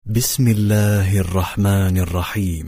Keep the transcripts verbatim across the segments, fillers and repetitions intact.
بسم الله الرحمن الرحيم.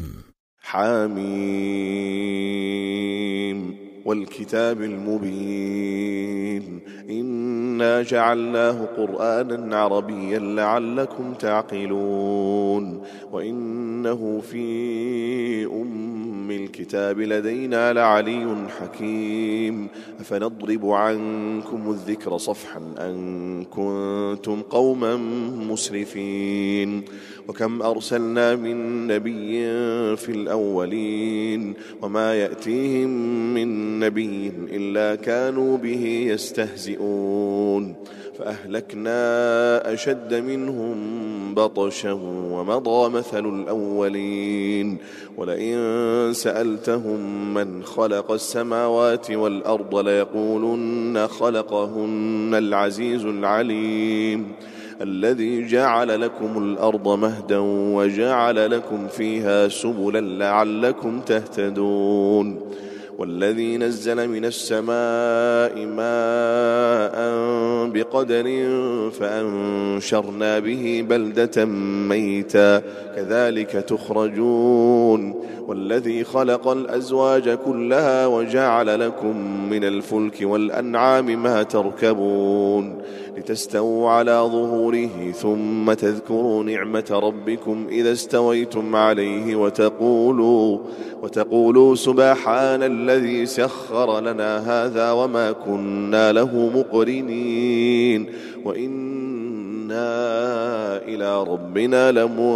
حميم والكتاب المبين إنا جعلناه قرآنا عربيا لعلكم تعقلون وإنه في أم الكتاب لدينا لعلي حكيم أفنضرب عنكم الذكر صفحا أن كنتم قوما مسرفين وكم أرسلنا من نبي في الأولين وما يأتيهم من نبي إلا كانوا به يستهزئون فأهلكنا أشد منهم بطشا ومضى مثل الأولين ولئن سألتهم من خلق السماوات والأرض ليقولن خلقهن العزيز العليم الذي جعل لكم الأرض مهدا وجعل لكم فيها سبلا لعلكم تهتدون والذي نزل من السماء ماء بقدر فأنشرنا به بلدة ميتا كذلك تخرجون والذي خلق الأزواج كلها وجعل لكم من الفلك والأنعام ما تركبون لتستووا على ظهوره ثم تذكروا نعمة ربكم إذا استويتم عليه وتقولوا, وتقولوا سبحان الذي سخر لنا هذا وما كنا له مقرنين وإنا إلى ربنا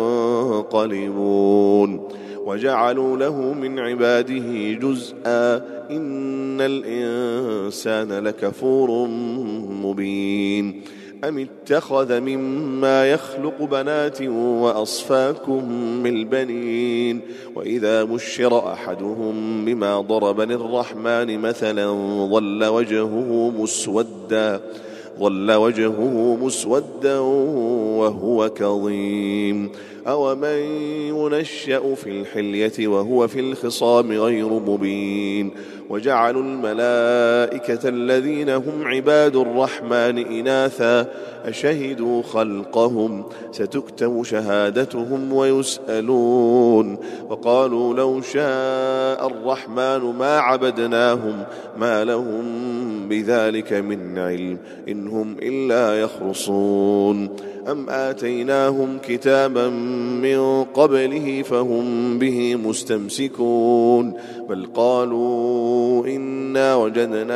لمنقلبون وجعلوا له من عباده جزءا إن الإنسان لكفور مبين أم اتخذ مما يخلق بنات وأصفاكم بالبنين وإذا بشر أحدهم بما ضرب للرحمن مثلا ظل وجهه مسودا ظل وجهه مسودا وهو كظيم أومن ينشأ في الحلية وهو في الخصام غير مبين وجعلوا الملائكة الذين هم عباد الرحمن إناثا أشهدوا خلقهم ستكتب شهادتهم ويسألون وقالوا لو شاء الرحمن ما عبدناهم ما لهم بذلك من علم إن هم إلا يخرصون أم آتيناهم كتابا من قبله فهم به مستمسكون بل قالوا إنا وجدنا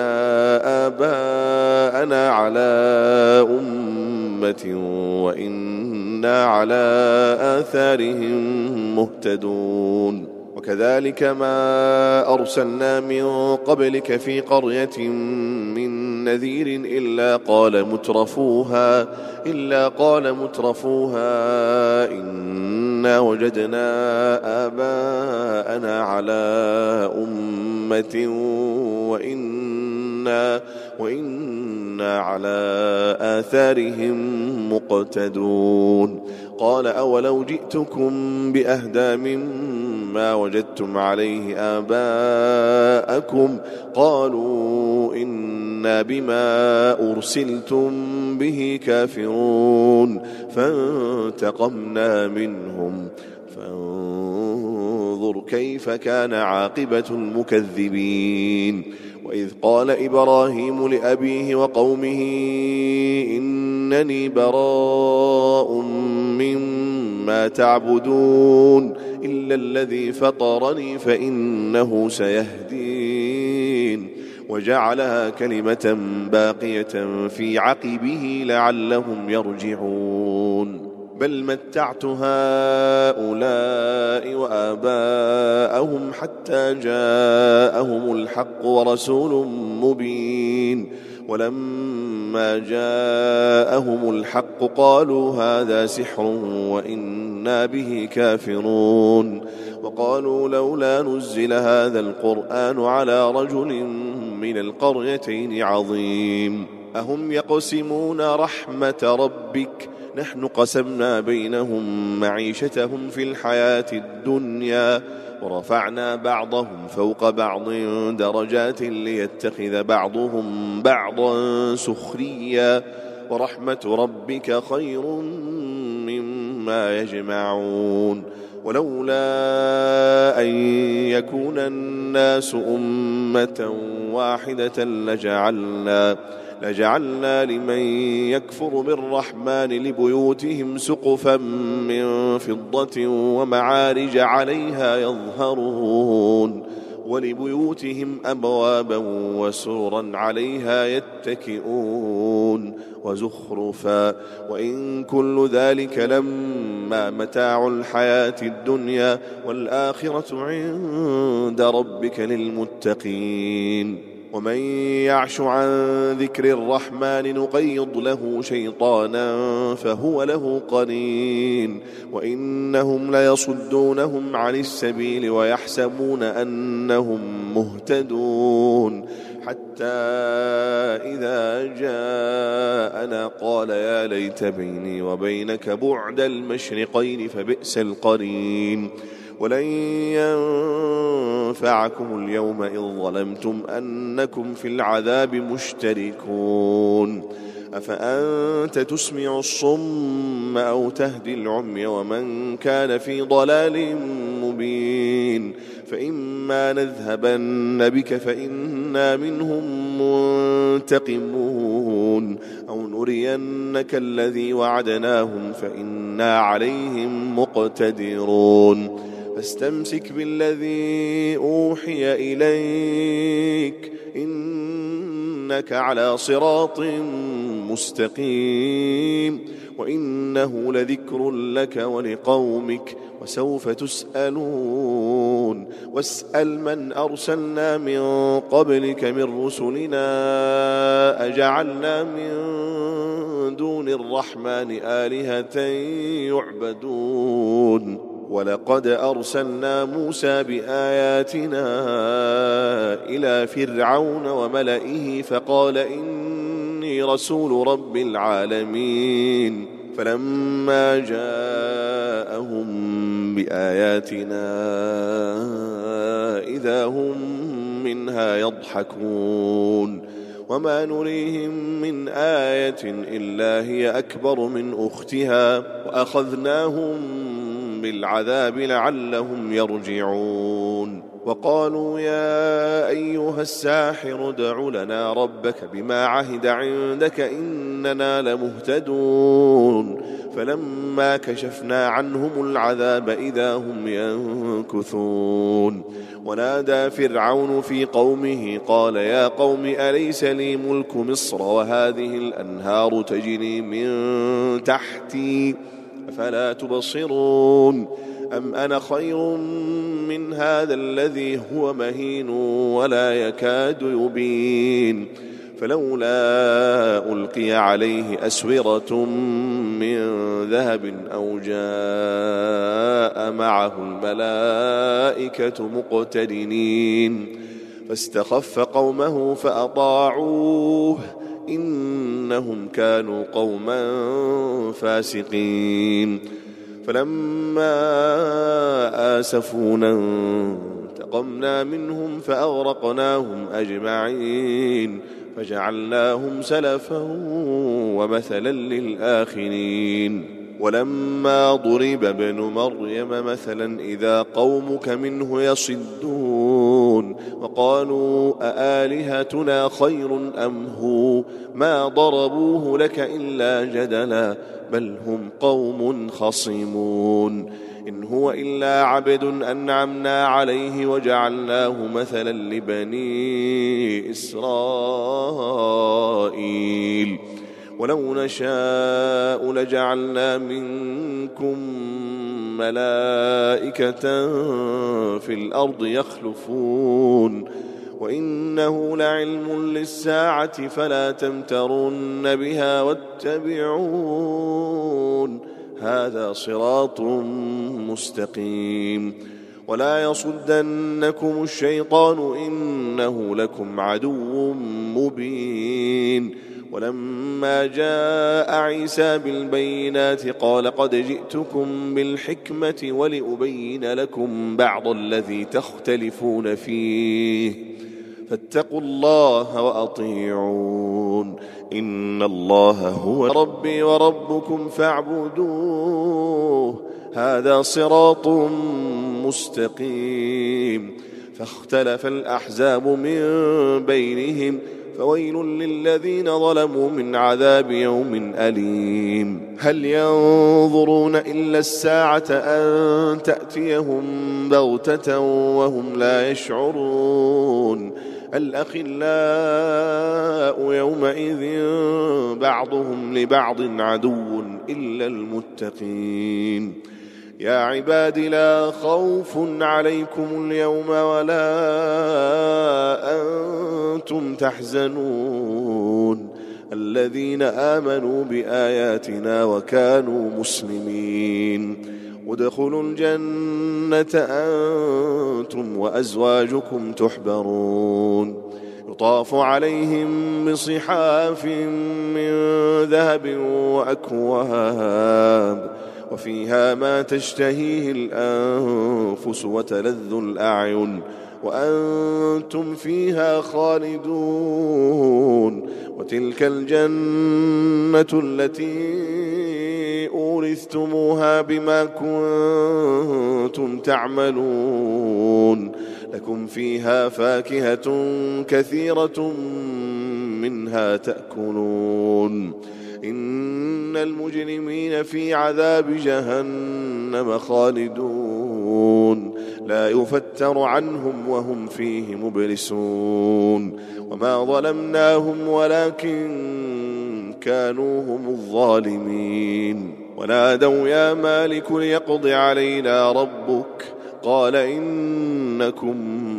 آباءنا على أمة وإنا على آثارهم مهتدون وكذلك ما أرسلنا من قبلك في قرية من نذير إلا قال مترفوها إلا قال مترفوها إنا وجدنا آباءنا على أمة وإنا وإنا على آثارهم مقتدون قال أولو جئتكم بأهدى مما وجدتم عليه آباءكم قالوا إنا بما أرسلتم به كافرون فانتقمنا منهم فانظر كيف كان عاقبة المكذبين وإذ قال إبراهيم لأبيه وقومه إنني براء مما تعبدون إلا الذي فطرني فإنه سيهدين وجعلها كلمة باقية في عقبه لعلهم يرجعون بل متعت هؤلاء وآباءهم حتى جاءهم الحق ورسول مبين ولما جاءهم الحق قالوا هذا سحر وإنا به كافرون وقالوا لولا نزل هذا القرآن على رجل من القريتين عظيم أهم يقسمون رحمة ربك نحن قسمنا بينهم معيشتهم في الحياة الدنيا ورفعنا بعضهم فوق بعض درجات ليتخذ بعضهم بعضا سخريا ورحمة ربك خير مما ما يجمعون ولولا أن يكون الناس أمة واحدة لجعلنا لجعلنا لمن يكفر بالرحمن لبيوتهم سقفا من فضة ومعارج عليها يظهرون ولبيوتهم أبوابا وسررا عليها يتكئون وزخرفا وإن كل ذلك لما متاع الحياة الدنيا والآخرة عند ربك للمتقين ومن يعش عن ذكر الرحمن نقيض له شيطانا فهو له قرين وإنهم ليصدونهم عن السبيل ويحسبون أنهم مهتدون حتى إذا جاءنا قال يا ليت بيني وبينك بعد المشرقين فبئس القرين ولن ينفعكم اليوم إذ ظلمتم أنكم في العذاب مشتركون أفأنت تسمع الصم أو تهدي العمي ومن كان في ضلال مبين فإما نذهبن بك فإنا منهم منتقمون أو نرينك الذي وعدناهم فإنا عليهم مقتدرون فاستمسك بالذي أوحي إليك إنك على صراط مستقيم وإنه لذكر لك ولقومك وسوف تسألون واسأل من أرسلنا من قبلك من رسلنا أجعلنا من دون الرحمن آلهة يعبدون ولقد أرسلنا موسى بآياتنا إلى فرعون وملئه فقال إني رسول رب العالمين فلما جاءهم بآياتنا إذا هم منها يضحكون وما نريهم من آية إلا هي أكبر من أختها وأخذناهم بالعذاب لعلهم يرجعون وقالوا يا أيها الساحر ادع لنا ربك بما عهد عندك إننا لمهتدون فلما كشفنا عنهم العذاب إذا هم ينكثون ونادى فرعون في قومه قال يا قوم أليس لي ملك مصر وهذه الأنهار تجري من تحتي أفلا تبصرون أم أنا خير من هذا الذي هو مهين ولا يكاد يبين فلولا ألقي عليه أسورة من ذهب أو جاء معه الملائكة مقترنين فاستخف قومه فأطاعوه إنهم كانوا قوما فاسقين فلما آسفونا انتقمنا منهم فأغرقناهم أجمعين فجعلناهم سلفا ومثلا للآخرين ولما ضرب ابن مريم مثلا إذا قومك منه يصدون وقالوا أآلهتنا خير أم هو ما ضربوه لك إلا جدلا بل هم قوم خصمون إن هو إلا عبد أنعمنا عليه وجعلناه مثلا لبني إسرائيل ولو نشاء لجعلنا منكم ملائكة في الأرض يخلفون وإنه لعلم للساعة فلا تمترن بها واتبعون هذا صراط مستقيم ولا يصدنكم الشيطان إنه لكم عدو مبين ولما جاء عيسى بالبينات قال قد جئتكم بالحكمة ولأبين لكم بعض الذي تختلفون فيه فاتقوا الله وأطيعون إن الله هو ربي وربكم فاعبدوه هذا صراط مستقيم فاختلف الأحزاب من بينهم فويل للذين ظلموا من عذاب يوم أليم هل ينظرون إلا الساعة أن تأتيهم بغتة وهم لا يشعرون الأخلاء يومئذ بعضهم لبعض عدو إلا المتقين يا عباد لا خوف عليكم اليوم ولا أنتم تحزنون الذين آمنوا بآياتنا وكانوا مسلمين ادخلوا الجنة أنتم وأزواجكم تحبرون يطاف عليهم بصحاف من ذهب وأكواب وفيها ما تشتهيه الأنفس وتلذ الأعين وأنتم فيها خالدون وتلك الجنة التي أورثتموها بما كنتم تعملون لكم فيها فاكهة كثيرة منها تأكلون إن المجرمين في عذاب جهنم خالدون لا يفتر عنهم وهم فيه مبلسون وما ظلمناهم ولكن كانوا هم الظالمين ونادوا يا مالك ليقض علينا ربك قال إنكم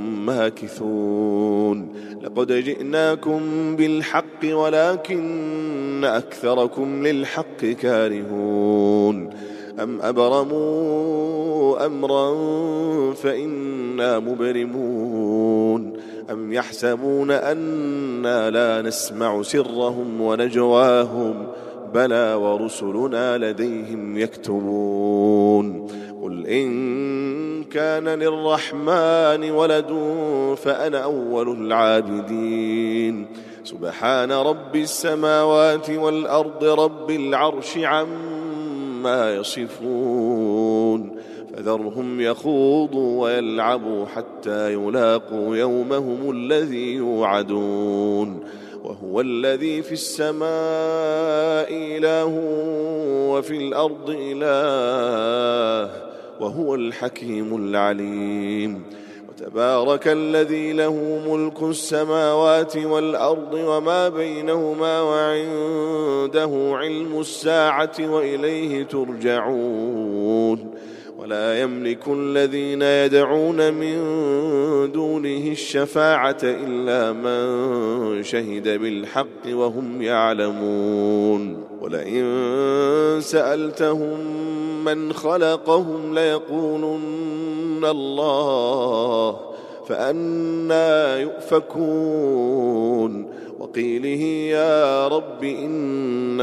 ماكثون لقد جئناكم بالحق ولكن أكثركم للحق كارهون أم أبرموا أمرا فإنا مبرمون أم يحسبون أنا لا نسمع سرهم ونجواهم بلى ورسلنا لديهم يكتبون قل إن كان للرحمن ولد فأنا أول العابدين سبحان رب السماوات والأرض رب العرش عما يصفون فذرهم يخوضوا ويلعبوا حتى يلاقوا يومهم الذي يوعدون وهو الذي في السماء إله وفي الأرض إله وهو الحكيم العليم وتبارك الذي له ملك السماوات والأرض وما بينهما وعنده علم الساعة وإليه ترجعون ولا يملك الذين يدعون من دونه الشفاعة إلا من شهد بالحق وهم يعلمون ولئن سألتهم من خلقهم ليقولن الله فأنى يؤفكون وقيله يا رب إن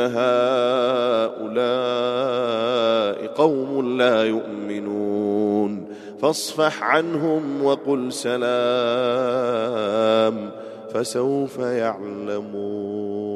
هؤلاء قوم لا يؤمنون فاصفح عنهم وقل سلام فسوف يعلمون.